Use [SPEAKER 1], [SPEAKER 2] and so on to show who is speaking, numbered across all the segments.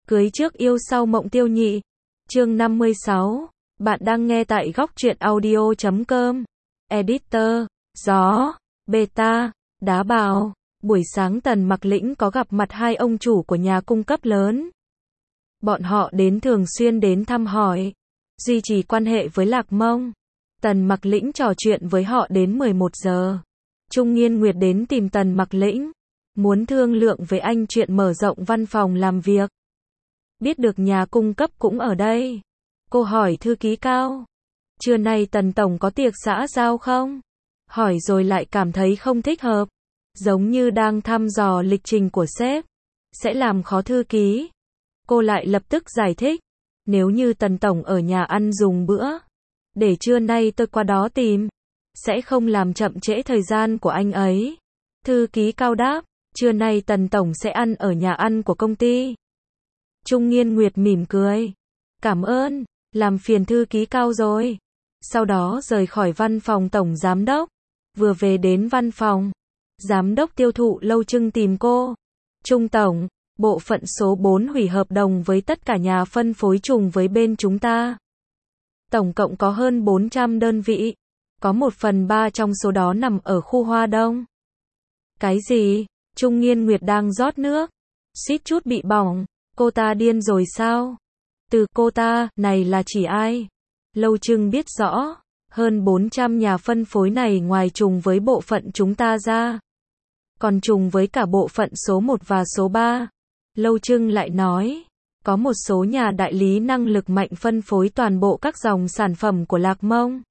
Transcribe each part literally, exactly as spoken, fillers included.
[SPEAKER 1] Cưới trước yêu sau mộng tiêu nhị. Chương năm mươi sáu. Bạn đang nghe tại góc truyện audio chấm com. Editor, gió, beta, đá bào. Buổi sáng Tần Mặc Lĩnh có gặp mặt hai ông chủ của nhà cung cấp lớn. Bọn họ đến thường xuyên đến thăm hỏi, duy trì quan hệ với Lạc Mông. Tần Mặc Lĩnh trò chuyện với họ đến mười một giờ. Trung Nghiên Nguyệt đến tìm Tần Mặc Lĩnh, muốn thương lượng với anh chuyện mở rộng văn phòng làm việc. Biết được nhà cung cấp cũng ở đây, cô hỏi thư ký Cao, trưa nay Tần Tổng có tiệc xã giao không? Hỏi rồi lại cảm thấy không thích hợp, giống như đang thăm dò lịch trình của sếp, sẽ làm khó thư ký. Cô lại lập tức giải thích, nếu như Tần Tổng ở nhà ăn dùng bữa, để trưa nay tôi qua đó tìm, sẽ không làm chậm trễ thời gian của anh ấy. Thư ký Cao đáp, trưa nay Tần Tổng sẽ ăn ở nhà ăn của công ty. Trung Nghiên Nguyệt mỉm cười, cảm ơn, làm phiền thư ký Cao rồi. Sau đó rời khỏi văn phòng tổng giám đốc, vừa về đến văn phòng, giám đốc tiêu thụ Lâu Trưng tìm cô. Trung Tổng, bộ phận số bốn hủy hợp đồng với tất cả nhà phân phối trùng với bên chúng ta. Tổng cộng có hơn bốn trăm đơn vị, có một phần ba trong số đó nằm ở khu Hoa Đông. Cái gì? Trung Nghiên Nguyệt đang rót nước, suýt chút bị bỏng. Cô ta điên rồi sao? Từ cô ta, này là chỉ ai? Lâu Trưng biết rõ, hơn bốn trăm nhà phân phối này ngoài trùng với bộ phận chúng ta ra, còn trùng với cả bộ phận số một và số ba. Lâu Trưng lại nói, có một số nhà đại lý năng lực mạnh phân phối toàn bộ các dòng sản phẩm của Lạc Mông.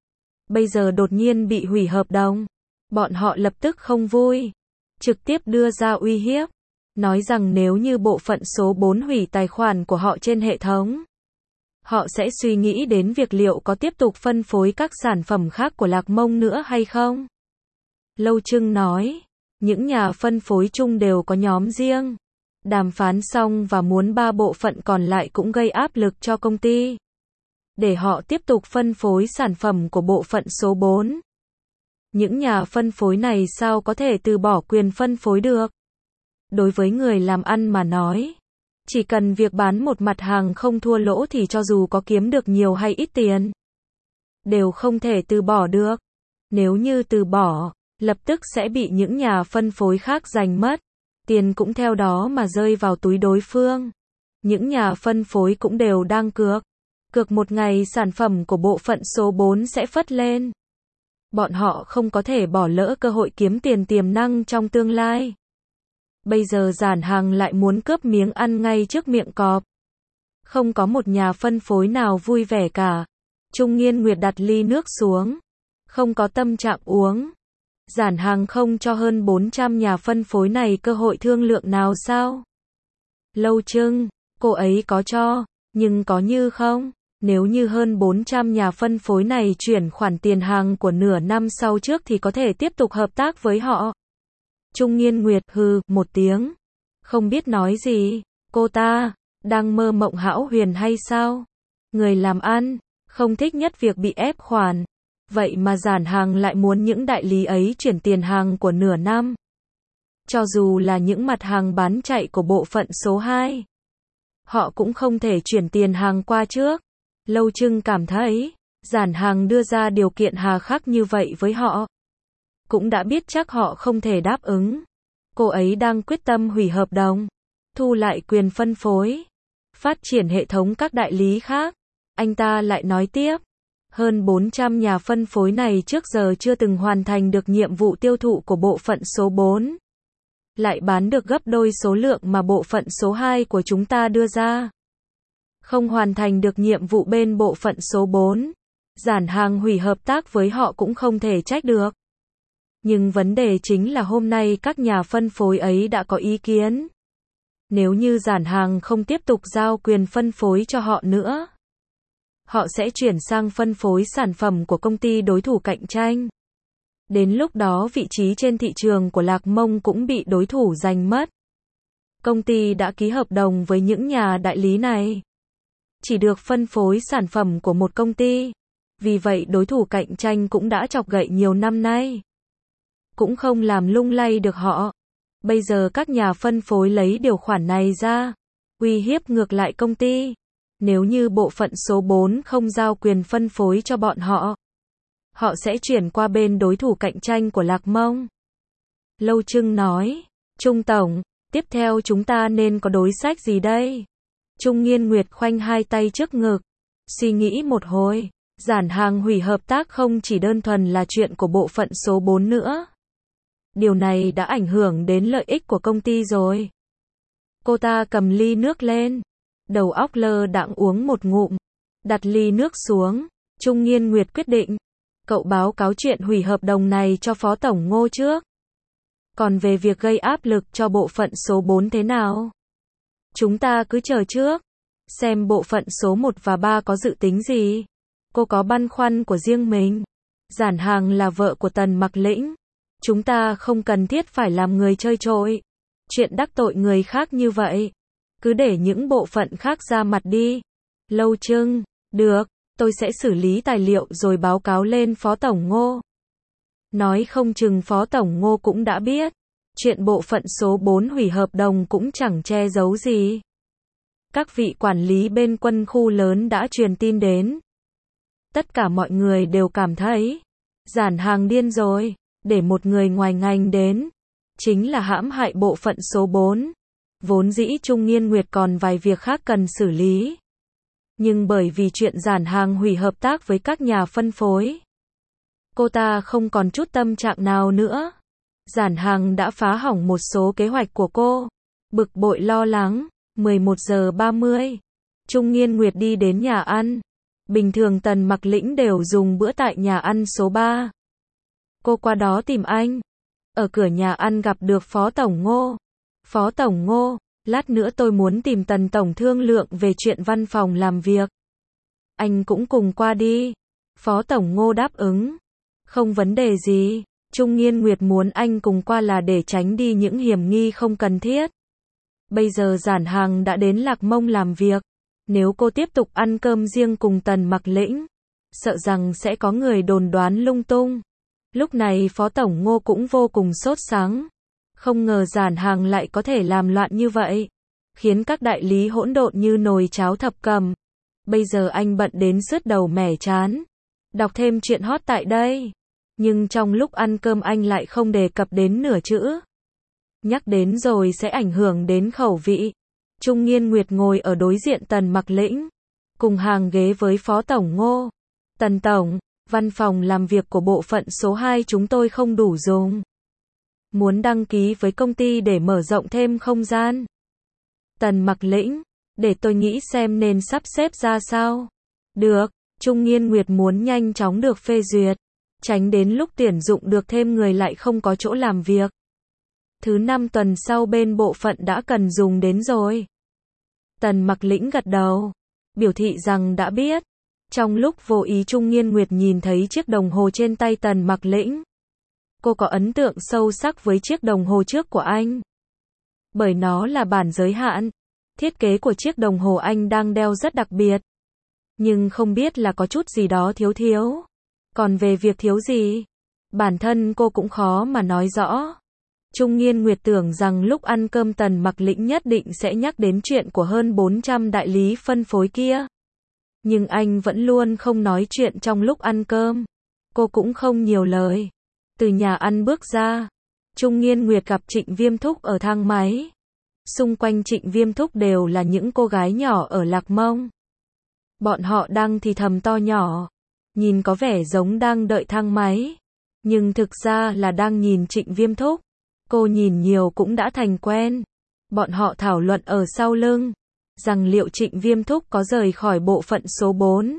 [SPEAKER 1] Bây giờ đột nhiên bị hủy hợp đồng, bọn họ lập tức không vui, trực tiếp đưa ra uy hiếp, nói rằng nếu như bộ phận số bốn hủy tài khoản của họ trên hệ thống, họ sẽ suy nghĩ đến việc liệu có tiếp tục phân phối các sản phẩm khác của Lạc Mông nữa hay không. Lâu Trưng nói, những nhà phân phối chung đều có nhóm riêng. Đàm phán xong và muốn ba bộ phận còn lại cũng gây áp lực cho công ty, để họ tiếp tục phân phối sản phẩm của bộ phận số bốn. Những nhà phân phối này sao có thể từ bỏ quyền phân phối được? Đối với người làm ăn mà nói, chỉ cần việc bán một mặt hàng không thua lỗ thì cho dù có kiếm được nhiều hay ít tiền, đều không thể từ bỏ được. Nếu như từ bỏ, lập tức sẽ bị những nhà phân phối khác giành mất. Tiền cũng theo đó mà rơi vào túi đối phương. Những nhà phân phối cũng đều đang cược. Cược một ngày sản phẩm của bộ phận số bốn sẽ phất lên. Bọn họ không có thể bỏ lỡ cơ hội kiếm tiền tiềm năng trong tương lai. Bây giờ Giản Hằng lại muốn cướp miếng ăn ngay trước miệng cọp. Không có một nhà phân phối nào vui vẻ cả. Trung Nghiên Nguyệt đặt ly nước xuống, không có tâm trạng uống. Giản Hằng không cho hơn bốn trăm nhà phân phối này cơ hội thương lượng nào sao? Lâu Trưng, cô ấy có cho, nhưng có như không? Nếu như hơn bốn trăm nhà phân phối này chuyển khoản tiền hàng của nửa năm sau trước thì có thể tiếp tục hợp tác với họ. Trung Nghiên Nguyệt hừ một tiếng, không biết nói gì. Cô ta đang mơ mộng hão huyền hay sao? Người làm ăn không thích nhất việc bị ép khoản. Vậy mà Giản Hằng lại muốn những đại lý ấy chuyển tiền hàng của nửa năm. Cho dù là những mặt hàng bán chạy của bộ phận số hai, họ cũng không thể chuyển tiền hàng qua trước. Lâu Trưng cảm thấy, Giản Hằng đưa ra điều kiện hà khắc như vậy với họ, cũng đã biết chắc họ không thể đáp ứng. Cô ấy đang quyết tâm hủy hợp đồng, thu lại quyền phân phối, phát triển hệ thống các đại lý khác. Anh ta lại nói tiếp, hơn bốn trăm nhà phân phối này trước giờ chưa từng hoàn thành được nhiệm vụ tiêu thụ của bộ phận số bốn. Lại bán được gấp đôi số lượng mà bộ phận số hai của chúng ta đưa ra. Không hoàn thành được nhiệm vụ bên bộ phận số bốn. Giản Hằng hủy hợp tác với họ cũng không thể trách được. Nhưng vấn đề chính là hôm nay các nhà phân phối ấy đã có ý kiến. Nếu như Giản Hằng không tiếp tục giao quyền phân phối cho họ nữa, họ sẽ chuyển sang phân phối sản phẩm của công ty đối thủ cạnh tranh. Đến lúc đó vị trí trên thị trường của Lạc Mông cũng bị đối thủ giành mất. Công ty đã ký hợp đồng với những nhà đại lý này, chỉ được phân phối sản phẩm của một công ty. Vì vậy đối thủ cạnh tranh cũng đã chọc gậy nhiều năm nay, cũng không làm lung lay được họ. Bây giờ các nhà phân phối lấy điều khoản này ra, uy hiếp ngược lại công ty. Nếu như bộ phận số bốn không giao quyền phân phối cho bọn họ, họ sẽ chuyển qua bên đối thủ cạnh tranh của Lạc Mông. Lâu Trưng nói, Trung Tổng, tiếp theo chúng ta nên có đối sách gì đây? Trung Nghiên Nguyệt khoanh hai tay trước ngực, suy nghĩ một hồi, giản hàng hủy hợp tác không chỉ đơn thuần là chuyện của bộ phận số bốn nữa. Điều này đã ảnh hưởng đến lợi ích của công ty rồi. Cô ta cầm ly nước lên, đầu óc lơ đãng uống một ngụm, đặt ly nước xuống. Trung Nghiên Nguyệt quyết định, cậu báo cáo chuyện hủy hợp đồng này cho Phó Tổng Ngô trước. Còn về việc gây áp lực cho bộ phận số bốn thế nào? Chúng ta cứ chờ trước, xem bộ phận số một và ba có dự tính gì. Cô có băn khoăn của riêng mình. Giản hàng là vợ của Tần Mặc Lĩnh. Chúng ta không cần thiết phải làm người chơi trội. Chuyện đắc tội người khác như vậy, cứ để những bộ phận khác ra mặt đi. Lâu Trưng, được, tôi sẽ xử lý tài liệu rồi báo cáo lên Phó Tổng Ngô. Nói không chừng Phó Tổng Ngô cũng đã biết. Chuyện bộ phận số bốn hủy hợp đồng cũng chẳng che giấu gì. Các vị quản lý bên quân khu lớn đã truyền tin đến. Tất cả mọi người đều cảm thấy giản hàng điên rồi, để một người ngoài ngành đến, chính là hãm hại bộ phận số bốn. Vốn dĩ Trung Nghiên Nguyệt còn vài việc khác cần xử lý. Nhưng bởi vì chuyện giản hàng hủy hợp tác với các nhà phân phối, cô ta không còn chút tâm trạng nào nữa. Giản hàng đã phá hỏng một số kế hoạch của cô. Bực bội lo lắng, mười một giờ ba mươi, Trung Nghiên Nguyệt đi đến nhà ăn. Bình thường Tần Mặc Lĩnh đều dùng bữa tại nhà ăn số ba. Cô qua đó tìm anh. Ở cửa nhà ăn gặp được Phó Tổng Ngô. Phó Tổng Ngô, lát nữa tôi muốn tìm Tần Tổng thương lượng về chuyện văn phòng làm việc. Anh cũng cùng qua đi. Phó Tổng Ngô đáp ứng. Không vấn đề gì. Trung Nghiên Nguyệt muốn anh cùng qua là để tránh đi những hiểm nghi không cần thiết. Bây giờ giản hàng đã đến Lạc Mông làm việc. Nếu cô tiếp tục ăn cơm riêng cùng Tần Mặc Lĩnh, sợ rằng sẽ có người đồn đoán lung tung. Lúc này Phó Tổng Ngô cũng vô cùng sốt sắng. Không ngờ giản hàng lại có thể làm loạn như vậy, khiến các đại lý hỗn độn như nồi cháo thập cẩm. Bây giờ anh bận đến sứt đầu mẻ chán. Đọc thêm chuyện hot tại đây. Nhưng trong lúc ăn cơm anh lại không đề cập đến nửa chữ. Nhắc đến rồi sẽ ảnh hưởng đến khẩu vị. Trung Nghiên Nguyệt ngồi ở đối diện Tần Mặc Lĩnh, cùng hàng ghế với Phó Tổng Ngô. Tần Tổng, văn phòng làm việc của bộ phận số hai chúng tôi không đủ dùng. Muốn đăng ký với công ty để mở rộng thêm không gian. Tần Mặc Lĩnh, để tôi nghĩ xem nên sắp xếp ra sao. Được, Trung Nghiên Nguyệt muốn nhanh chóng được phê duyệt, tránh đến lúc tuyển dụng được thêm người lại không có chỗ làm việc. Thứ năm tuần sau bên bộ phận đã cần dùng đến rồi. Tần Mặc Lĩnh gật đầu, biểu thị rằng đã biết. Trong lúc vô ý Trung Nghiên Nguyệt nhìn thấy chiếc đồng hồ trên tay Tần Mặc Lĩnh. Cô có ấn tượng sâu sắc với chiếc đồng hồ trước của anh. Bởi nó là bản giới hạn. Thiết kế của chiếc đồng hồ anh đang đeo rất đặc biệt. Nhưng không biết là có chút gì đó thiếu thiếu. Còn về việc thiếu gì, bản thân cô cũng khó mà nói rõ. Trung Nghiên Nguyệt tưởng rằng lúc ăn cơm Tần Mặc Lĩnh nhất định sẽ nhắc đến chuyện của hơn bốn trăm đại lý phân phối kia. Nhưng anh vẫn luôn không nói chuyện trong lúc ăn cơm. Cô cũng không nhiều lời. Từ nhà ăn bước ra, Trung Nghiên Nguyệt gặp Trịnh Viêm Thúc ở thang máy. Xung quanh Trịnh Viêm Thúc đều là những cô gái nhỏ ở Lạc Mông. Bọn họ đang thì thầm to nhỏ, nhìn có vẻ giống đang đợi thang máy, nhưng thực ra là đang nhìn Trịnh Viêm Thúc. Cô nhìn nhiều cũng đã thành quen. Bọn họ thảo luận ở sau lưng, rằng liệu Trịnh Viêm Thúc có rời khỏi bộ phận số bốn,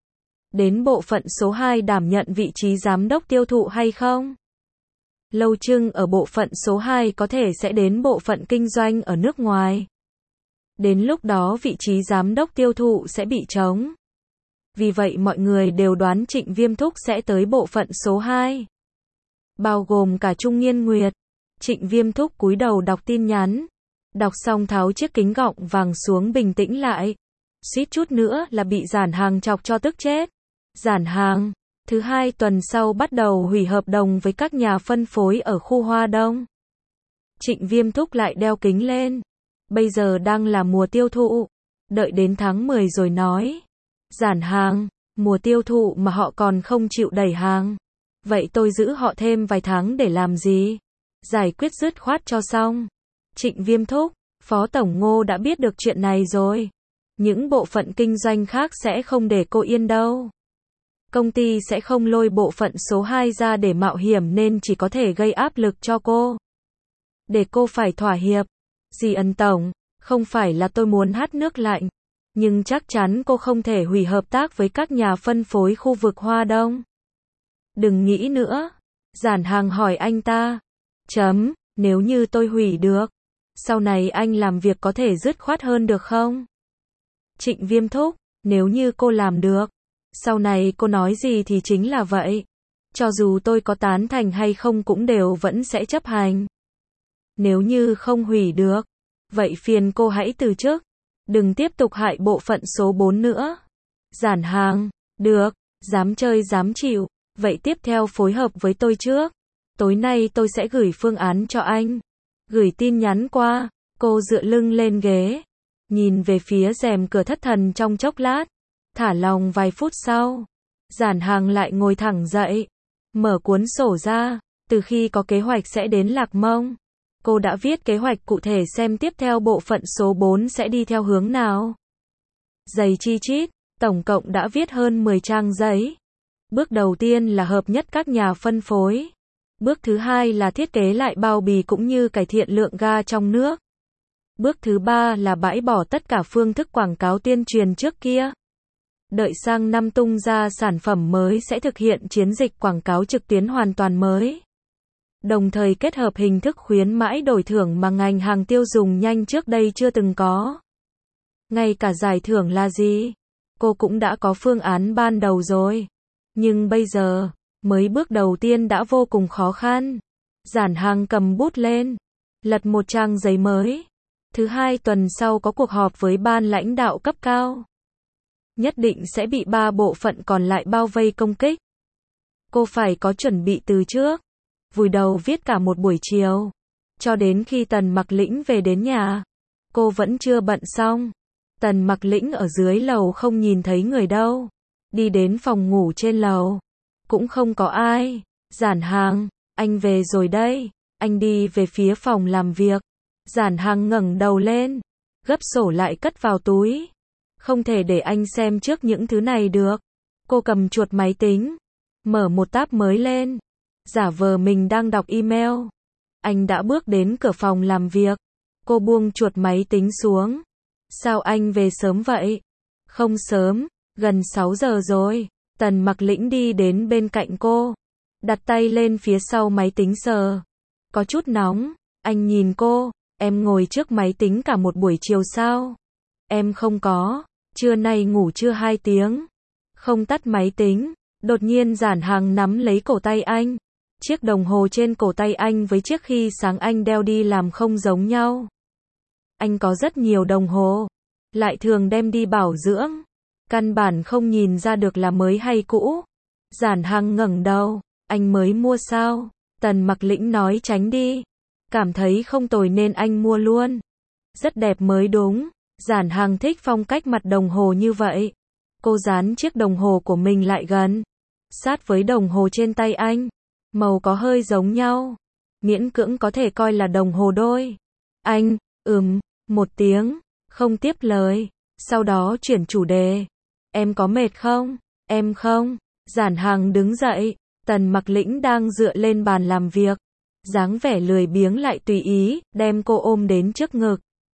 [SPEAKER 1] đến bộ phận số hai đảm nhận vị trí giám đốc tiêu thụ hay không? Lâu Trưng ở bộ phận số hai có thể sẽ đến bộ phận kinh doanh ở nước ngoài. Đến lúc đó vị trí giám đốc tiêu thụ sẽ bị trống. Vì vậy mọi người đều đoán Trịnh Viêm Thúc sẽ tới bộ phận số hai. Bao gồm cả Trung Nghiên Nguyệt. Trịnh Viêm Thúc cúi đầu đọc tin nhắn. Đọc xong tháo chiếc kính gọng vàng xuống bình tĩnh lại. Suýt chút nữa là bị giản hàng chọc cho tức chết. Giản hàng, thứ hai tuần sau bắt đầu hủy hợp đồng với các nhà phân phối ở khu Hoa Đông. Trịnh Viêm Thúc lại đeo kính lên. Bây giờ đang là mùa tiêu thụ. Đợi đến tháng mười rồi nói. Giản hàng, mùa tiêu thụ mà họ còn không chịu đẩy hàng. Vậy tôi giữ họ thêm vài tháng để làm gì? Giải quyết dứt khoát cho xong. Trịnh Viêm thúc, Phó Tổng Ngô đã biết được chuyện này rồi. Những bộ phận kinh doanh khác sẽ không để cô yên đâu. Công ty sẽ không lôi bộ phận số hai ra để mạo hiểm nên chỉ có thể gây áp lực cho cô. Để cô phải thỏa hiệp. Dì Ân Tổng, không phải là tôi muốn hắt nước lạnh. Nhưng chắc chắn cô không thể hủy hợp tác với các nhà phân phối khu vực Hoa Đông. Đừng nghĩ nữa. Giản hàng hỏi anh ta. Chấm, nếu như tôi hủy được. Sau này anh làm việc có thể dứt khoát hơn được không? Trịnh Viêm thúc, nếu như cô làm được. Sau này cô nói gì thì chính là vậy. Cho dù tôi có tán thành hay không cũng đều vẫn sẽ chấp hành. Nếu như không hủy được. Vậy phiền cô hãy từ chức. Đừng tiếp tục hại bộ phận số bốn nữa. Giản hàng, được, dám chơi dám chịu. Vậy tiếp theo phối hợp với tôi trước. Tối nay tôi sẽ gửi phương án cho anh. Gửi tin nhắn qua. Cô dựa lưng lên ghế. Nhìn về phía rèm cửa thất thần trong chốc lát. Thả lòng vài phút sau. Giản hàng lại ngồi thẳng dậy. Mở cuốn sổ ra. Từ khi có kế hoạch sẽ đến Lạc Mông. Cô đã viết kế hoạch cụ thể xem tiếp theo bộ phận số bốn sẽ đi theo hướng nào. Dày chi chít. Tổng cộng đã viết hơn mười trang giấy. Bước đầu tiên là hợp nhất các nhà phân phối. Bước thứ hai là thiết kế lại bao bì cũng như cải thiện lượng ga trong nước. Bước thứ ba là bãi bỏ tất cả phương thức quảng cáo tuyên truyền trước kia. Đợi sang năm tung ra sản phẩm mới sẽ thực hiện chiến dịch quảng cáo trực tuyến hoàn toàn mới. Đồng thời kết hợp hình thức khuyến mãi đổi thưởng mà ngành hàng tiêu dùng nhanh trước đây chưa từng có. Ngay cả giải thưởng là gì? Cô cũng đã có phương án ban đầu rồi. Nhưng bây giờ, mới bước đầu tiên đã vô cùng khó khăn. Giản hàng cầm bút lên. Lật một trang giấy mới. Thứ hai tuần sau có cuộc họp với ban lãnh đạo cấp cao. Nhất định sẽ bị ba bộ phận còn lại bao vây công kích. Cô phải có chuẩn bị từ trước. Vùi đầu viết cả một buổi chiều. Cho đến khi Tần Mặc Lĩnh về đến nhà. Cô vẫn chưa bận xong. Tần Mặc Lĩnh ở dưới lầu không nhìn thấy người đâu. Đi đến phòng ngủ trên lầu. Cũng không có ai. Giản hàng, anh về rồi đây. Anh đi về phía phòng làm việc. Giản hàng ngẩng đầu lên. Gấp sổ lại cất vào túi. Không thể để anh xem trước những thứ này được. Cô cầm chuột máy tính. Mở một tab mới lên. Giả vờ mình đang đọc email. Anh đã bước đến cửa phòng làm việc. Cô buông chuột máy tính xuống. Sao anh về sớm vậy? Không sớm, gần sáu giờ rồi. Tần Mặc Lĩnh đi đến bên cạnh cô. Đặt tay lên phía sau máy tính sờ. Có chút nóng. Anh nhìn cô. Em ngồi trước máy tính cả một buổi chiều sao? Em không có. Trưa nay ngủ trưa hai tiếng. Không tắt máy tính. Đột nhiên Giản hàng nắm lấy cổ tay anh. Chiếc đồng hồ trên cổ tay anh với chiếc khi sáng anh đeo đi làm không giống nhau. Anh có rất nhiều đồng hồ. Lại thường đem đi bảo dưỡng. Căn bản không nhìn ra được là mới hay cũ. Giản hàng ngẩng đầu. Anh mới mua sao? Tần Mặc Lĩnh nói tránh đi. Cảm thấy không tồi nên anh mua luôn. Rất đẹp mới đúng. Giản hàng thích phong cách mặt đồng hồ như vậy. Cô dán chiếc đồng hồ của mình lại gần. Sát với đồng hồ trên tay anh. Màu có hơi giống nhau. Miễn cưỡng có thể coi là đồng hồ đôi. Anh, ừm, một tiếng, không tiếp lời. Sau đó chuyển chủ đề. Em có mệt không? Em không. Giản hàng đứng dậy. Tần Mặc Lĩnh đang dựa lên bàn làm việc. Dáng vẻ lười biếng lại tùy ý, đem cô ôm đến trước ngực.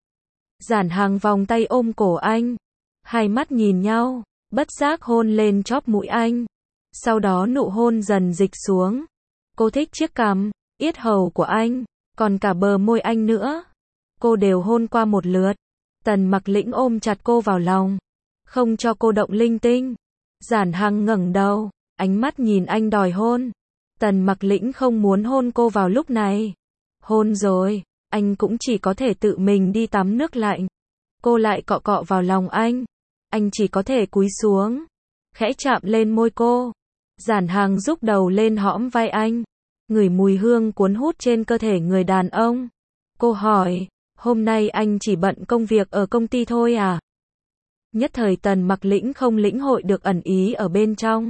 [SPEAKER 1] Giản hàng vòng tay ôm cổ anh. Hai mắt nhìn nhau, bất giác hôn lên chóp mũi anh. Sau đó nụ hôn dần dịch xuống. Cô thích chiếc cằm, yết hầu của anh, còn cả bờ môi anh nữa. Cô đều hôn qua một lượt. Tần Mặc Lĩnh ôm chặt cô vào lòng, không cho cô động linh tinh. Giản Hằng ngẩng đầu, ánh mắt nhìn anh đòi hôn. Tần Mặc Lĩnh không muốn hôn cô vào lúc này. Hôn rồi, anh cũng chỉ có thể tự mình đi tắm nước lạnh. Cô lại cọ cọ vào lòng anh. Anh chỉ có thể cúi xuống, khẽ chạm lên môi cô. Giản Hằng rúc đầu lên hõm vai anh, ngửi mùi hương cuốn hút trên cơ thể người đàn ông. Cô hỏi, Hôm nay anh chỉ bận công việc ở công ty thôi à? Nhất thời Tần Mặc Lĩnh không lĩnh hội được ẩn ý ở bên trong.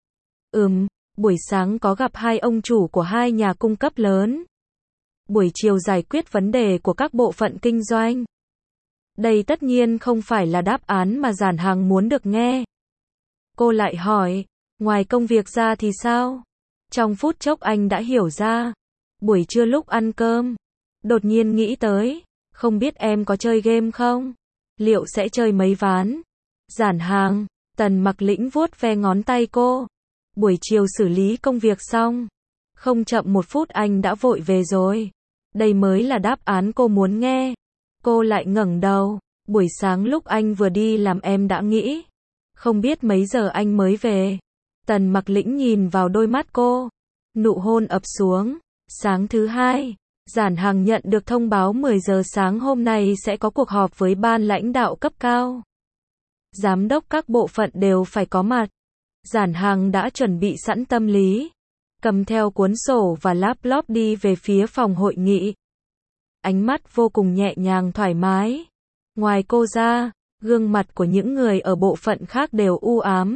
[SPEAKER 1] Ừm, buổi sáng có gặp hai ông chủ của hai nhà cung cấp lớn. Buổi chiều giải quyết vấn đề của các bộ phận kinh doanh. Đây tất nhiên không phải là đáp án mà Giản Hằng muốn được nghe. Cô lại hỏi, ngoài công việc ra thì sao? Trong phút chốc anh đã hiểu ra. Buổi trưa lúc ăn cơm, đột nhiên nghĩ tới, không biết em có chơi game không? Liệu sẽ chơi mấy ván? Giản Hằng, Tần Mặc Lĩnh vuốt ve ngón tay cô. Buổi chiều xử lý công việc xong, không chậm một phút anh đã vội về rồi. Đây mới là đáp án cô muốn nghe. Cô lại ngẩng đầu, buổi sáng lúc anh vừa đi làm em đã nghĩ, không biết mấy giờ anh mới về. Tần Mặc Lĩnh nhìn vào đôi mắt cô, nụ hôn ập xuống. Sáng thứ hai, Giản Hằng nhận được thông báo mười giờ sáng hôm nay sẽ có cuộc họp với ban lãnh đạo cấp cao. Giám đốc các bộ phận đều phải có mặt. Giản Hằng đã chuẩn bị sẵn tâm lý, cầm theo cuốn sổ và laptop đi về phía phòng hội nghị. Ánh mắt vô cùng nhẹ nhàng thoải mái. Ngoài cô ra, gương mặt của những người ở bộ phận khác đều u ám.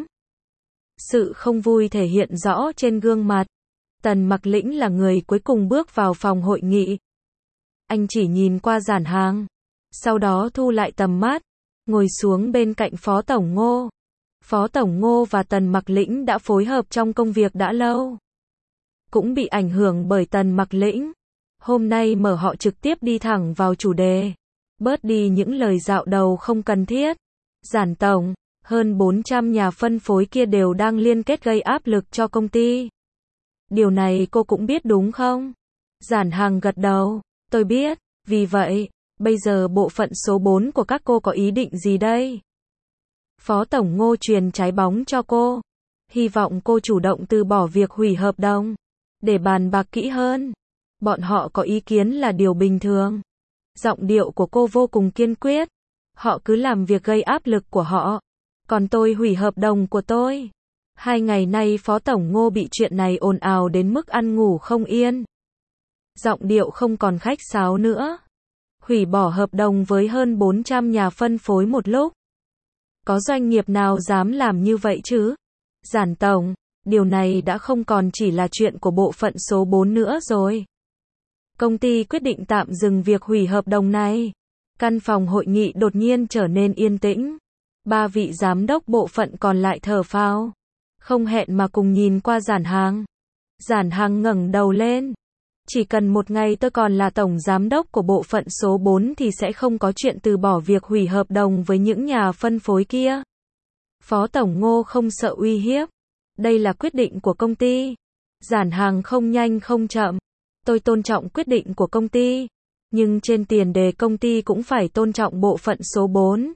[SPEAKER 1] Sự không vui thể hiện rõ trên gương mặt. Tần Mặc Lĩnh là người cuối cùng bước vào phòng hội nghị. Anh chỉ nhìn qua Giản Hằng, sau đó thu lại tầm mắt, ngồi xuống bên cạnh Phó Tổng Ngô. Phó Tổng Ngô và Tần Mặc Lĩnh đã phối hợp trong công việc đã lâu. Cũng bị ảnh hưởng bởi Tần Mặc Lĩnh. Hôm nay mở họ trực tiếp đi thẳng vào chủ đề. Bớt đi những lời dạo đầu không cần thiết. Giản Tổng, hơn bốn trăm nhà phân phối kia đều đang liên kết gây áp lực cho công ty. Điều này cô cũng biết đúng không? Giản Hằng gật đầu, tôi biết, vì vậy, bây giờ bộ phận số bốn của các cô có ý định gì đây? Phó Tổng Ngô truyền trái bóng cho cô. Hy vọng cô chủ động từ bỏ việc hủy hợp đồng, để bàn bạc kỹ hơn. Bọn họ có ý kiến là điều bình thường. Giọng điệu của cô vô cùng kiên quyết. Họ cứ làm việc gây áp lực của họ. Còn tôi hủy hợp đồng của tôi. Hai ngày nay Phó Tổng Ngô bị chuyện này ồn ào đến mức ăn ngủ không yên. Giọng điệu không còn khách sáo nữa. Hủy bỏ hợp đồng với hơn bốn trăm nhà phân phối một lúc. Có doanh nghiệp nào dám làm như vậy chứ? Giản Tổng, điều này đã không còn chỉ là chuyện của bộ phận số bốn nữa rồi. Công ty quyết định tạm dừng việc hủy hợp đồng này. Căn phòng hội nghị đột nhiên trở nên yên tĩnh. Ba vị giám đốc bộ phận còn lại thở phào, không hẹn mà cùng nhìn qua Giản Hằng. Giản Hằng ngẩng đầu lên. Chỉ cần một ngày tôi còn là tổng giám đốc của bộ phận số bốn thì sẽ không có chuyện từ bỏ việc hủy hợp đồng với những nhà phân phối kia. Phó Tổng Ngô không sợ uy hiếp. Đây là quyết định của công ty. Giản Hằng không nhanh không chậm. Tôi tôn trọng quyết định của công ty. Nhưng trên tiền đề công ty cũng phải tôn trọng bộ phận số bốn.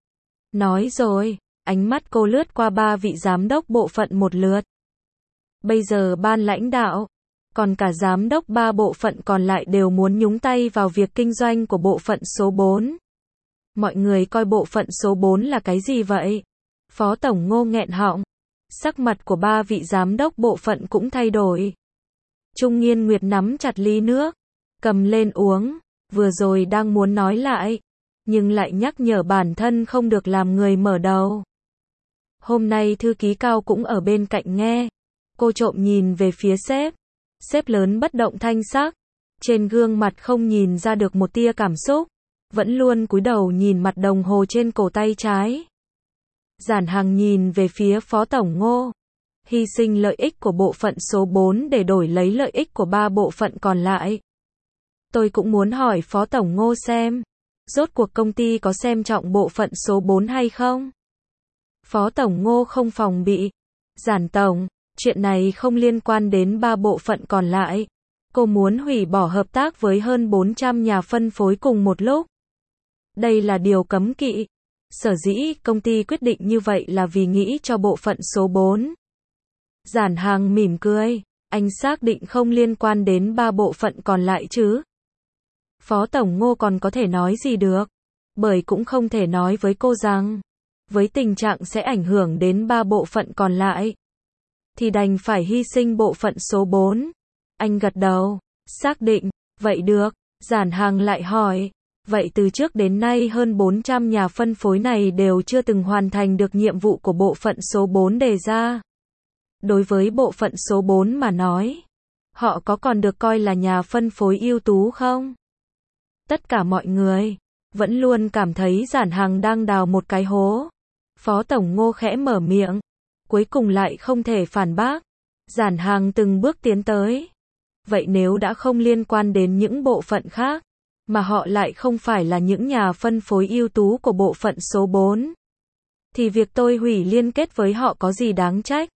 [SPEAKER 1] Nói rồi, ánh mắt cô lướt qua ba vị giám đốc bộ phận một lượt. Bây giờ ban lãnh đạo, còn cả giám đốc ba bộ phận còn lại đều muốn nhúng tay vào việc kinh doanh của bộ phận số bốn. Mọi người coi bộ phận số bốn là cái gì vậy? Phó Tổng Ngô nghẹn họng. Sắc mặt của ba vị giám đốc bộ phận cũng thay đổi. Trung Nghiên Nguyệt nắm chặt ly nước, cầm lên uống, vừa rồi đang muốn nói lại, nhưng lại nhắc nhở bản thân không được làm người mở đầu. Hôm nay thư ký Cao cũng ở bên cạnh nghe. Cô trộm nhìn về phía sếp. Sếp lớn bất động thanh sắc, trên gương mặt không nhìn ra được một tia cảm xúc, vẫn luôn cúi đầu nhìn mặt đồng hồ trên cổ tay trái. Giản Hằng nhìn về phía Phó Tổng Ngô, hy sinh lợi ích của bộ phận số bốn để đổi lấy lợi ích của ba bộ phận còn lại. Tôi cũng muốn hỏi Phó Tổng Ngô xem, rốt cuộc công ty có xem trọng bộ phận số bốn hay không? Phó Tổng Ngô không phòng bị. Giản Tổng, chuyện này không liên quan đến ba bộ phận còn lại. Cô muốn hủy bỏ hợp tác với hơn bốn trăm nhà phân phối cùng một lúc. Đây là điều cấm kỵ. Sở dĩ công ty quyết định như vậy là vì nghĩ cho bộ phận số bốn. Giản Hằng mỉm cười, anh xác định không liên quan đến ba bộ phận còn lại chứ? Phó Tổng Ngô còn có thể nói gì được? Bởi cũng không thể nói với cô rằng, với tình trạng sẽ ảnh hưởng đến ba bộ phận còn lại, thì đành phải hy sinh bộ phận số bốn. Anh gật đầu, xác định, vậy được. Giản Hằng lại hỏi, Vậy từ trước đến nay hơn bốn trăm nhà phân phối này đều chưa từng hoàn thành được nhiệm vụ của bộ phận số bốn đề ra. Đối với bộ phận số bốn mà nói, họ có còn được coi là nhà phân phối ưu tú không? Tất cả mọi người vẫn luôn cảm thấy Giản Hằng đang đào một cái hố. Phó Tổng Ngô khẽ mở miệng, cuối cùng lại không thể phản bác. Giản Hằng từng bước tiến tới. Vậy nếu đã không liên quan đến những bộ phận khác, mà họ lại không phải là những nhà phân phối ưu tú của bộ phận số bốn, thì việc tôi hủy liên kết với họ có gì đáng trách?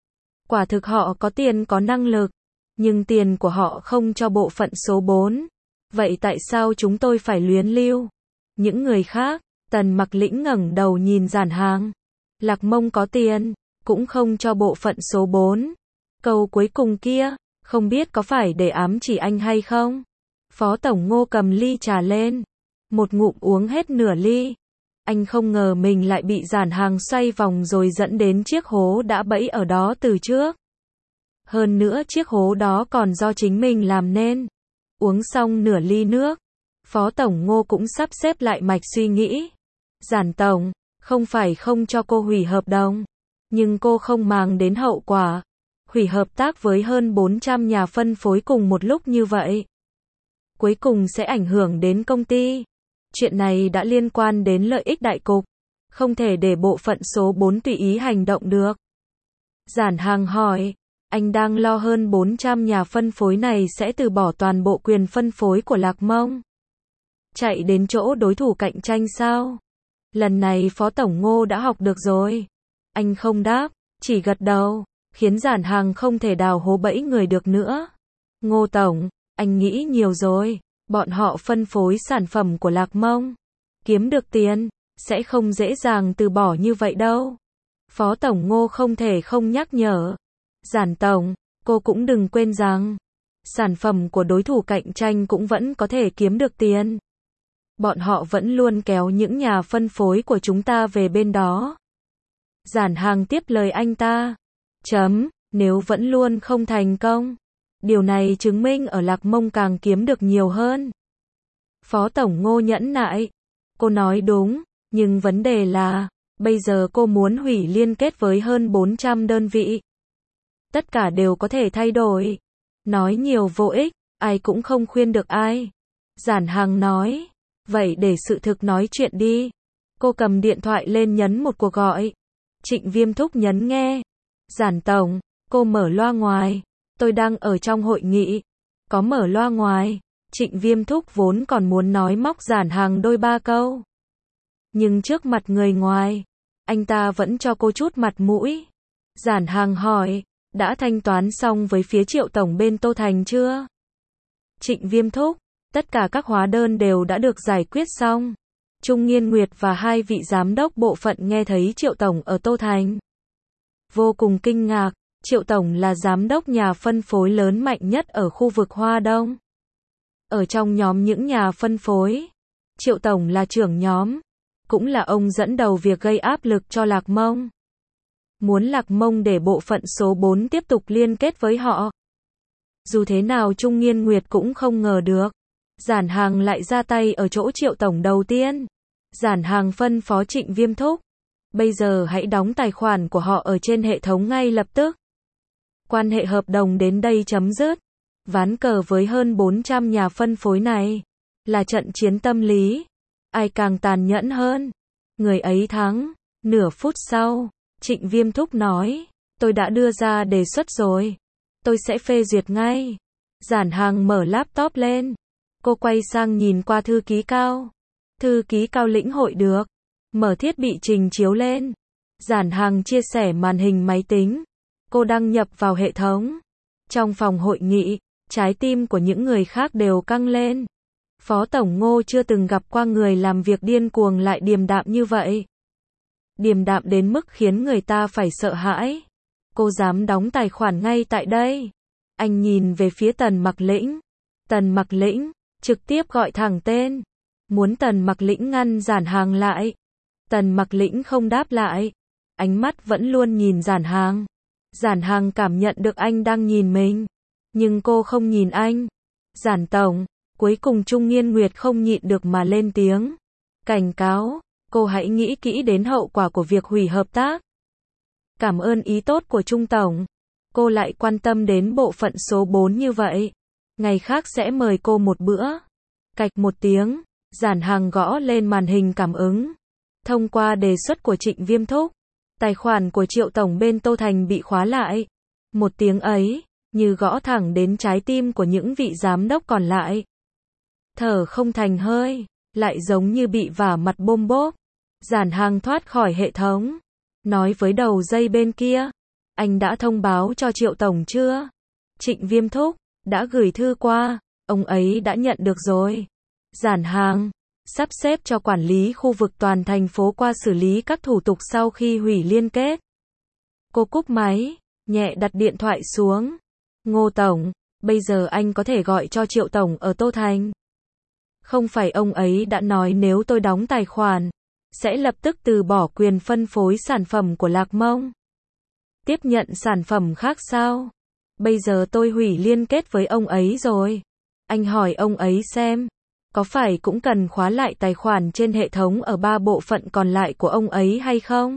[SPEAKER 1] Quả thực họ có tiền có năng lực, nhưng tiền của họ không cho bộ phận số bốn. Vậy tại sao chúng tôi phải luyến lưu? Những người khác, Tần Mặc Lĩnh ngẩng đầu nhìn Giản Hằng. Lạc Mông có tiền, cũng không cho bộ phận số bốn. Câu cuối cùng kia, không biết có phải để ám chỉ anh hay không? Phó Tổng Ngô cầm ly trà lên, một ngụm uống hết nửa ly. Anh không ngờ mình lại bị Giản Hằng xoay vòng rồi dẫn đến chiếc hố đã bẫy ở đó từ trước. Hơn nữa chiếc hố đó còn do chính mình làm nên. Uống xong nửa ly nước, Phó Tổng Ngô cũng sắp xếp lại mạch suy nghĩ. Giản Tổng, không phải không cho cô hủy hợp đồng, nhưng cô không màng đến hậu quả. Hủy hợp tác với hơn bốn trăm nhà phân phối cùng một lúc như vậy, cuối cùng sẽ ảnh hưởng đến công ty. Chuyện này đã liên quan đến lợi ích đại cục, không thể để bộ phận số bốn tùy ý hành động được. Giản Hằng hỏi, anh đang lo hơn bốn trăm nhà phân phối này sẽ từ bỏ toàn bộ quyền phân phối của Lạc Mông, chạy đến chỗ đối thủ cạnh tranh sao? Lần này Phó Tổng Ngô đã học được rồi. Anh không đáp, chỉ gật đầu, khiến Giản Hằng không thể đào hố bẫy người được nữa. Ngô Tổng, anh nghĩ nhiều rồi, bọn họ phân phối sản phẩm của Lạc Mông, kiếm được tiền, sẽ không dễ dàng từ bỏ như vậy đâu. Phó Tổng Ngô không thể không nhắc nhở. Giản Tổng, cô cũng đừng quên rằng, sản phẩm của đối thủ cạnh tranh cũng vẫn có thể kiếm được tiền. Bọn họ vẫn luôn kéo những nhà phân phối của chúng ta về bên đó. Giản Hằng tiếp lời anh ta. Chấm, nếu vẫn luôn không thành công, điều này chứng minh ở Lạc Mông càng kiếm được nhiều hơn. Phó Tổng Ngô nhẫn nại. Cô nói đúng, nhưng vấn đề là, bây giờ cô muốn hủy liên kết với hơn bốn trăm đơn vị. Tất cả đều có thể thay đổi. Nói nhiều vô ích, ai cũng không khuyên được ai. Giản Hằng nói, vậy để sự thực nói chuyện đi. Cô cầm điện thoại lên nhấn một cuộc gọi. Trịnh Viêm Thúc nhấn nghe. Giản Tổng, cô mở loa ngoài. Tôi đang ở trong hội nghị. Có mở loa ngoài. Trịnh Viêm Thúc vốn còn muốn nói móc Giản Hằng đôi ba câu, nhưng trước mặt người ngoài, anh ta vẫn cho cô chút mặt mũi. Giản Hằng hỏi, đã thanh toán xong với phía Triệu Tổng bên Tô Thành chưa? Trịnh Viêm Thúc, tất cả các hóa đơn đều đã được giải quyết xong. Trung Nghiên Nguyệt và hai vị giám đốc bộ phận nghe thấy Triệu Tổng ở Tô Thành, vô cùng kinh ngạc. Triệu Tổng là giám đốc nhà phân phối lớn mạnh nhất ở khu vực Hoa Đông. Ở trong nhóm những nhà phân phối, Triệu Tổng là trưởng nhóm, cũng là ông dẫn đầu việc gây áp lực cho Lạc Mông. Muốn Lạc Mông để bộ phận số bốn tiếp tục liên kết với họ. Dù thế nào Trung Nghiên Nguyệt cũng không ngờ được, Giản Hằng lại ra tay ở chỗ Triệu Tổng đầu tiên. Giản Hằng phân phó Trịnh Viêm Thúc, bây giờ hãy đóng tài khoản của họ ở trên hệ thống ngay lập tức. Quan hệ hợp đồng đến đây chấm dứt. Ván cờ với hơn bốn trăm nhà phân phối này là trận chiến tâm lý. Ai càng tàn nhẫn hơn, người ấy thắng. Nửa phút sau, Trịnh Viêm Thúc nói, tôi đã đưa ra đề xuất rồi. Tôi sẽ phê duyệt ngay. Giản Hằng mở laptop lên. Cô quay sang nhìn qua thư ký Cao. Thư ký Cao lĩnh hội được. Mở thiết bị trình chiếu lên. Giản Hằng chia sẻ màn hình máy tính. Cô đăng nhập vào hệ thống. Trong phòng hội nghị, trái tim của những người khác đều căng lên. Phó Tổng Ngô chưa từng gặp qua người làm việc điên cuồng lại điềm đạm như vậy. Điềm đạm đến mức khiến người ta phải sợ hãi. Cô dám đóng tài khoản ngay tại đây. Anh nhìn về phía Tần Mặc Lĩnh. Tần Mặc Lĩnh, trực tiếp gọi thẳng tên. Muốn Tần Mặc Lĩnh ngăn Giản Hằng lại. Tần Mặc Lĩnh không đáp lại. Ánh mắt vẫn luôn nhìn Giản Hằng. Giản Hằng cảm nhận được anh đang nhìn mình. Nhưng cô không nhìn anh. Giản Tổng, Cuối cùng Trung Nghiên Nguyệt không nhịn được mà lên tiếng. Cảnh cáo, cô hãy nghĩ kỹ đến hậu quả của việc hủy hợp tác. Cảm ơn ý tốt của Trung Tổng. Cô lại quan tâm đến bộ phận số bốn như vậy. Ngày khác sẽ mời cô một bữa. Cạch một tiếng, Giản Hằng gõ lên màn hình cảm ứng. Thông qua đề xuất của Trịnh Viêm Thúc, tài khoản của Triệu Tổng bên Tô Thành bị khóa lại. Một tiếng ấy, như gõ thẳng đến trái tim của những vị giám đốc còn lại. Thở không thành hơi, lại giống như bị vả mặt bôm bốp. Giản Hằng thoát khỏi hệ thống. Nói với đầu dây bên kia. Anh đã thông báo cho Triệu Tổng chưa? Trịnh Viêm Thúc, đã gửi thư qua. Ông ấy đã nhận được rồi. Giản Hằng, sắp xếp cho quản lý khu vực toàn thành phố qua xử lý các thủ tục sau khi hủy liên kết. Cô cúp máy, nhẹ đặt điện thoại xuống. Ngô Tổng, bây giờ anh có thể gọi cho Triệu Tổng ở Tô Thành. Không phải ông ấy đã nói nếu tôi đóng tài khoản, sẽ lập tức từ bỏ quyền phân phối sản phẩm của Lạc Mông. Tiếp nhận sản phẩm khác sao? Bây giờ tôi hủy liên kết với ông ấy rồi. Anh hỏi ông ấy xem, có phải cũng cần khóa lại tài khoản trên hệ thống ở ba bộ phận còn lại của ông ấy hay không?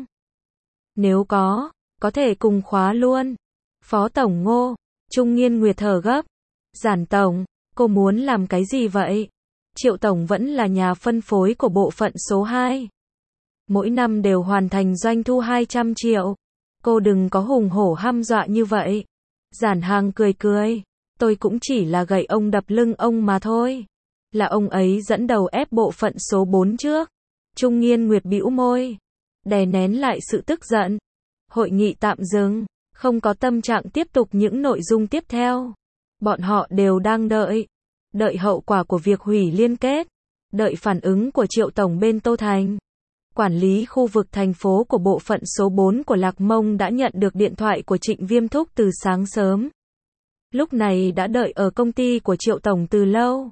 [SPEAKER 1] Nếu có, có thể cùng khóa luôn. Phó Tổng Ngô, Trung Nghiên Nguyệt thở gấp. Giản Tổng, cô muốn làm cái gì vậy? Triệu Tổng vẫn là nhà phân phối của bộ phận số hai. Mỗi năm đều hoàn thành doanh thu hai trăm triệu. Cô đừng có hùng hổ hăm dọa như vậy. Giản Hằng cười cười. Tôi cũng chỉ là gậy ông đập lưng ông mà thôi. Là ông ấy dẫn đầu ép bộ phận số bốn trước. Trung Nghiên Nguyệt bĩu môi. Đè nén lại sự tức giận. Hội nghị tạm dừng. Không có tâm trạng tiếp tục những nội dung tiếp theo. Bọn họ đều đang đợi. Đợi hậu quả của việc hủy liên kết. Đợi phản ứng của Triệu Tổng bên Tô Thành. Quản lý khu vực thành phố của bộ phận số bốn của Lạc Mông đã nhận được điện thoại của Trịnh Viêm Thúc từ sáng sớm. Lúc này đã đợi ở công ty của Triệu Tổng từ lâu.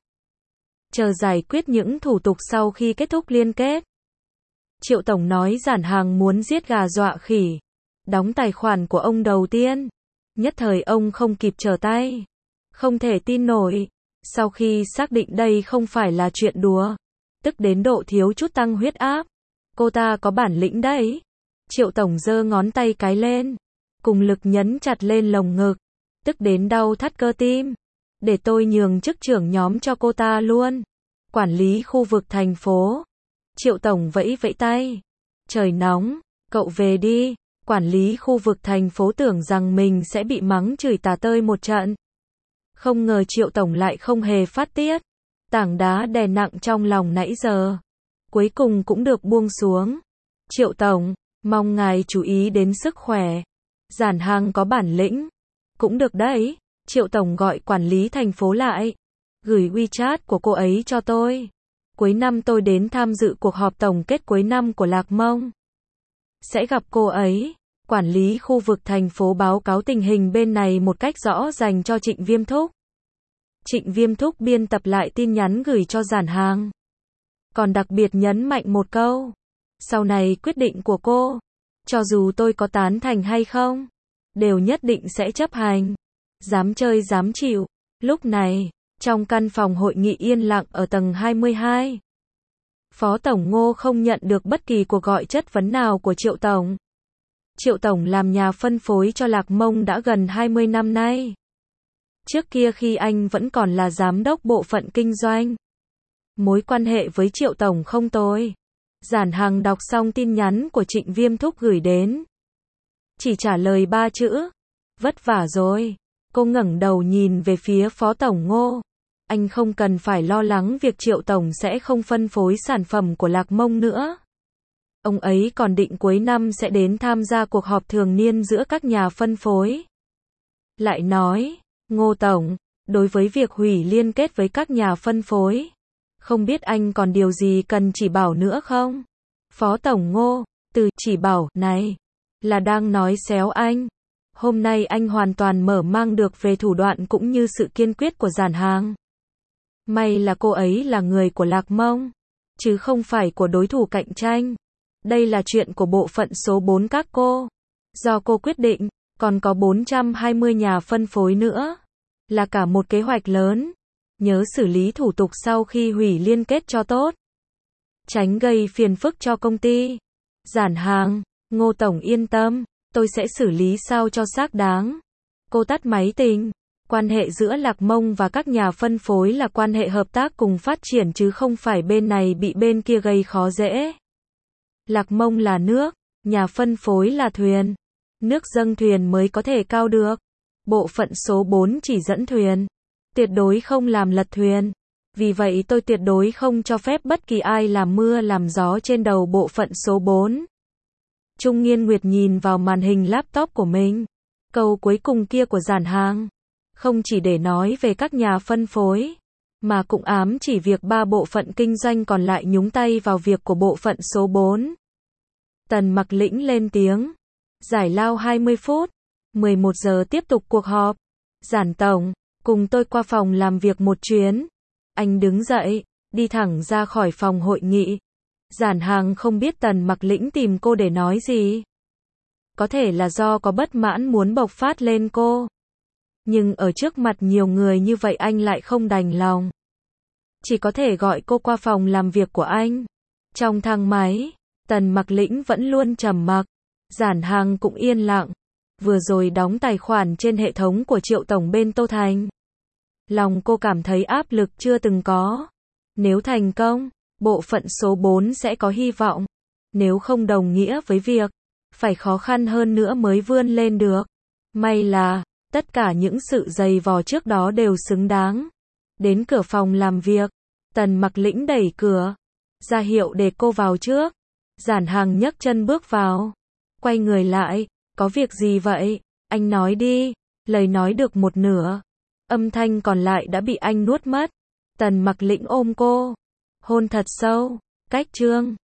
[SPEAKER 1] Chờ giải quyết những thủ tục sau khi kết thúc liên kết. Triệu Tổng nói Giản Hằng muốn giết gà dọa khỉ. Đóng tài khoản của ông đầu tiên. Nhất thời ông không kịp trở tay. Không thể tin nổi. Sau khi xác định đây không phải là chuyện đùa. Tức đến độ thiếu chút tăng huyết áp. Cô ta có bản lĩnh đấy. Triệu Tổng giơ ngón tay cái lên. Cùng lực nhấn chặt lên lồng ngực. Tức đến đau thắt cơ tim. Để tôi nhường chức trưởng nhóm cho cô ta luôn. Quản lý khu vực thành phố. Triệu Tổng vẫy vẫy tay. Trời nóng, cậu về đi. Quản lý khu vực thành phố tưởng rằng mình sẽ bị mắng chửi tả tơi một trận. Không ngờ Triệu Tổng lại không hề phát tiết. Tảng đá đè nặng trong lòng nãy giờ. Cuối cùng cũng được buông xuống. Triệu Tổng, mong ngài chú ý đến sức khỏe. Giản Hằng có bản lĩnh. Cũng được đấy. Triệu Tổng gọi quản lý thành phố lại. Gửi WeChat của cô ấy cho tôi. Cuối năm tôi đến tham dự cuộc họp tổng kết cuối năm của Lạc Mông. Sẽ gặp cô ấy. Quản lý khu vực thành phố báo cáo tình hình bên này một cách rõ ràng cho Trịnh Viêm Thúc. Trịnh Viêm Thúc biên tập lại tin nhắn gửi cho Giản Hằng. Còn đặc biệt nhấn mạnh một câu. Sau này quyết định của cô, cho dù tôi có tán thành hay không, đều nhất định sẽ chấp hành. Dám chơi dám chịu. Lúc này, trong căn phòng hội nghị yên lặng ở tầng hai mươi hai. Phó Tổng Ngô không nhận được bất kỳ cuộc gọi chất vấn nào của Triệu Tổng. Triệu Tổng làm nhà phân phối cho Lạc Mông đã gần hai mươi năm nay. Trước kia khi anh vẫn còn là giám đốc bộ phận kinh doanh, mối quan hệ với Triệu Tổng không tồi. Giản Hằng đọc xong tin nhắn của Trịnh Viêm Thúc gửi đến. Chỉ trả lời ba chữ. Vất vả rồi. Cô ngẩng đầu nhìn về phía Phó Tổng Ngô. Anh không cần phải lo lắng việc Triệu Tổng sẽ không phân phối sản phẩm của Lạc Mông nữa. Ông ấy còn định cuối năm sẽ đến tham gia cuộc họp thường niên giữa các nhà phân phối. Lại nói, Ngô Tổng, đối với việc hủy liên kết với các nhà phân phối, không biết anh còn điều gì cần chỉ bảo nữa không? Phó Tổng Ngô, từ chỉ bảo này là đang nói xéo anh. Hôm nay anh hoàn toàn mở mang được về thủ đoạn cũng như sự kiên quyết của Giản Hằng. May là cô ấy là người của Lạc Mông, chứ không phải của đối thủ cạnh tranh. Đây là chuyện của bộ phận số bốn các cô. Do cô quyết định, còn có bốn trăm hai mươi nhà phân phối nữa. Là cả một kế hoạch lớn. nhớ xử lý thủ tục sau khi hủy liên kết cho tốt. Tránh gây phiền phức cho công ty. Giản hàng, Ngô Tổng yên tâm, tôi sẽ xử lý sao cho xác đáng. Cô tắt máy tình. Quan hệ giữa Lạc Mông và các nhà phân phối là quan hệ hợp tác cùng phát triển chứ không phải bên này bị bên kia gây khó dễ. Lạc Mông là nước, nhà phân phối là thuyền. Nước dâng thuyền mới có thể cao được. Bộ phận số bốn chỉ dẫn thuyền, tuyệt đối không làm lật thuyền. Vì vậy tôi tuyệt đối không cho phép bất kỳ ai làm mưa làm gió trên đầu bộ phận số bốn. Trung Nghiên Nguyệt nhìn vào màn hình laptop của mình. Câu cuối cùng kia của Giản Hàng không chỉ để nói về các nhà phân phối, mà cũng ám chỉ việc ba bộ phận kinh doanh còn lại nhúng tay vào việc của bộ phận số bốn. Tần Mặc Lĩnh lên tiếng. Giải lao hai mươi phút. mười một giờ tiếp tục cuộc họp. Giản Tổng, cùng tôi qua phòng làm việc một chuyến. Anh đứng dậy, đi thẳng ra khỏi phòng hội nghị. Giản Hàng không biết Tần Mặc Lĩnh tìm cô để nói gì. Có thể là do có bất mãn muốn bộc phát lên cô. Nhưng ở trước mặt nhiều người như vậy anh lại không đành lòng. Chỉ có thể gọi cô qua phòng làm việc của anh. Trong thang máy, Tần Mặc Lĩnh vẫn luôn trầm mặc. Giản Hàng cũng yên lặng. Vừa rồi đóng tài khoản trên hệ thống của Triệu Tổng bên Tô Thành. Lòng cô cảm thấy áp lực chưa từng có. Nếu thành công, bộ phận số bốn sẽ có hy vọng. Nếu không đồng nghĩa với việc phải khó khăn hơn nữa mới vươn lên được. May là tất cả những sự dày vò trước đó đều xứng đáng. Đến cửa phòng làm việc, Tần Mặc Lĩnh đẩy cửa, ra hiệu để cô vào trước. Giản Hàng nhấc chân bước vào, quay người lại, có việc gì vậy? Anh nói đi. Lời nói được một nửa, âm thanh còn lại đã bị anh nuốt mất. Tần Mặc Lĩnh ôm cô, hôn thật sâu, cách chương